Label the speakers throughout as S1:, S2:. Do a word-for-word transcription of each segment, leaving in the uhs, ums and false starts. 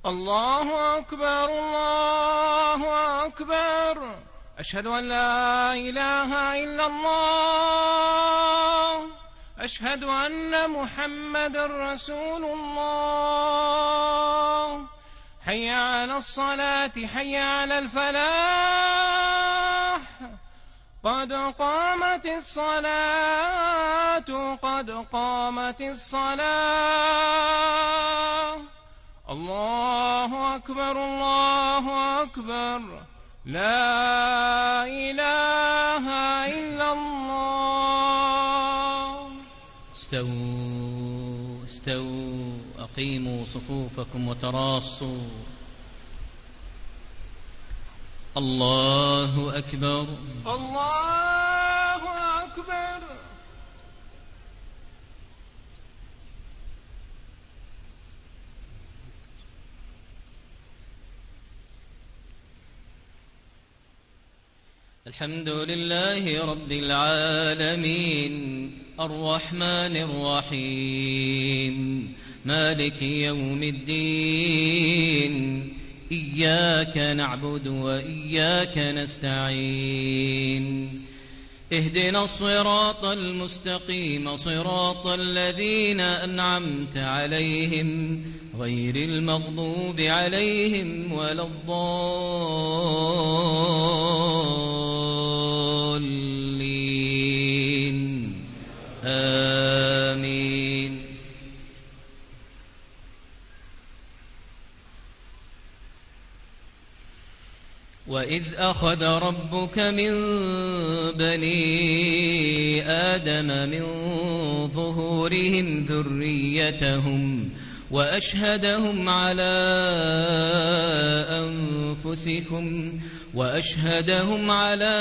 S1: الله أكبر الله أكبر. أشهد أن لا إله إلا الله. أشهد أن محمدًا رسول الله. حي على الصلاة حي على الفلاح. قد قامت الصلاة قد قامت الصلاة. الله أكبر الله أكبر. لا إله إلا الله.
S2: استووا استووا أقيموا صفوفكم وتراصوا. الله أكبر
S1: الله أكبر.
S2: الحمد لله رب العالمين الرحمن الرحيم مالك يوم الدين. إياك نعبد وإياك نستعين. اهدنا الصراط المستقيم صراط الذين أنعمت عليهم غير المغضوب عليهم ولا الضالين. آمين. وإذ أخذ ربك من بني آدم من ظهورهم ذريتهم وأشهدهم على أنفسهم وأشهدهم على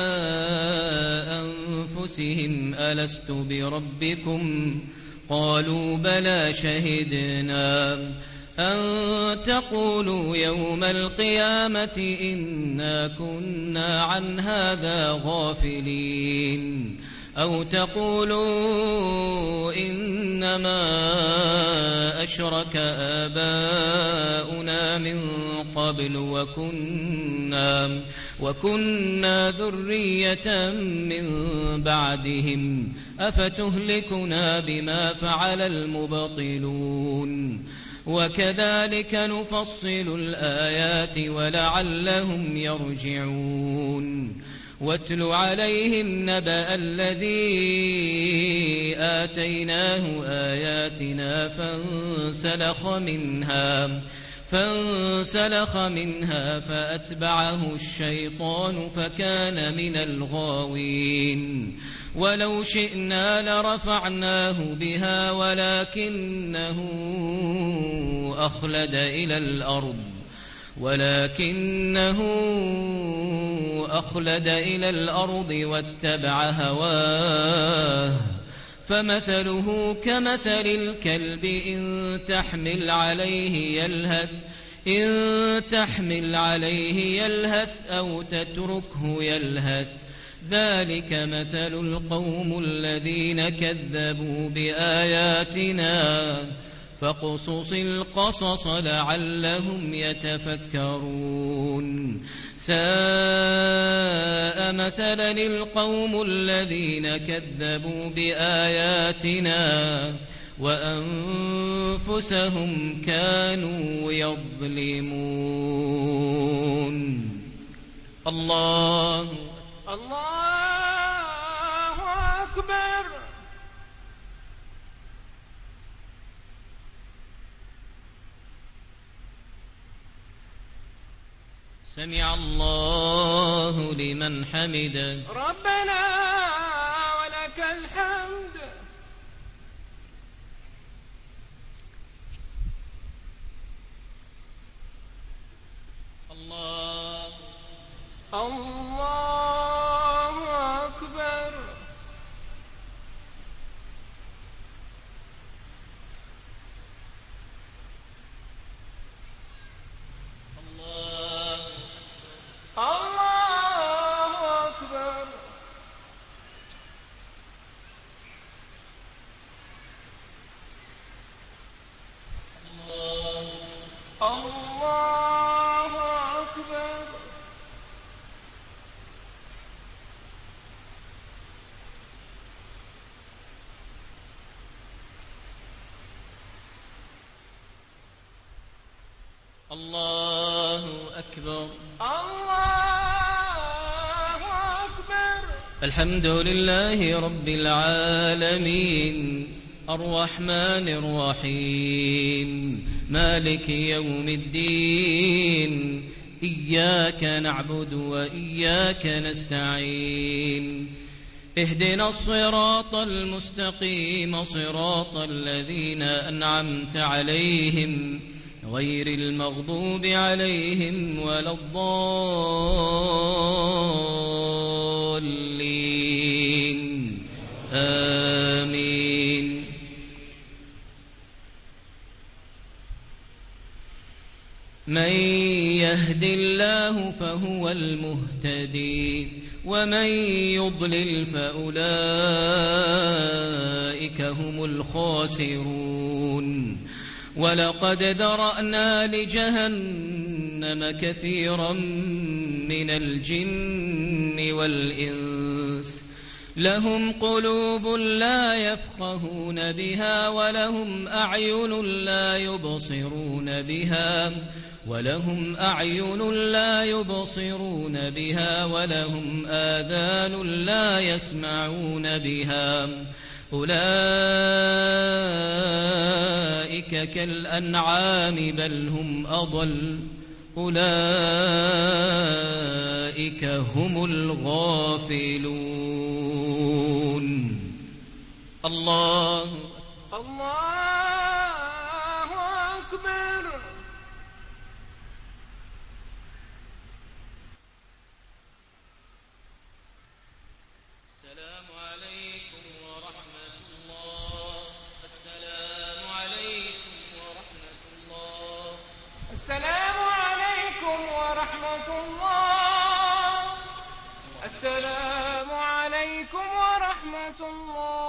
S2: أنفسهم ألست بربكم قالوا بلى شهدنا أن تقولوا يوم القيامة إنا كنا عن هذا غافلين أو تقولوا إنما أشرك آباؤنا من قبل وكنا, وكنا ذرية من بعدهم أفتهلكنا بما فعل المبطلون وكذلك نفصل الآيات ولعلهم يرجعون. واتل عليهم نبأ الذي آتيناه آياتنا فانسلخ منها فانسلخ منها فأتبعه الشيطان فكان من الغاوين. ولو شئنا لرفعناه بها ولكنه أخلد إلى الأرض ولكنه أخلد إلى الأرض واتبع هواه فمثله كمثل الكلب إن تحمل عليه يلهث إن تحمل عليه يلهث أو تتركه يلهث ذلك مثل القوم الذين كذبوا بآياتنا فاقصص القصص لعلهم يتفكرون. ساء مثلا القوم الذين كذبوا بآياتنا وأنفسهم كانوا يظلمون. الله
S1: الله أكبر.
S2: سمع الله لمن حمده.
S1: ربنا ولك الحمد.
S2: الله
S1: الله أكبر.
S2: الله
S1: الله أكبر.
S2: الله أكبر.
S1: الله أكبر.
S2: الحمد لله رب العالمين الرحمن الرحيم مالك يوم الدين إياك نعبد وإياك نستعين اهدنا الصراط المستقيم صراط الذين أنعمت عليهم غير المغضوب عليهم ولا الضالين آمين. من يهد الله فهو المهتدي ومن يضلل فأولئك هم الخاسرون. ولقد ذرأنا لجهنم كثيرا من الجن والإنس لهم قلوب لا يفقهون بها ولهم أعين لا يبصرون بها ولهم أعين لا يبصرون بها ولهم آذان لا يسمعون بها أولئك كالأنعام بل هم أضل أولئك هم الغافلون. الله
S1: الله أكبر.
S2: السلام عليكم ورحمة الله. السلام عليكم ورحمة الله.
S1: السلام عليكم ورحمة الله. السلام عليكم ورحمة الله.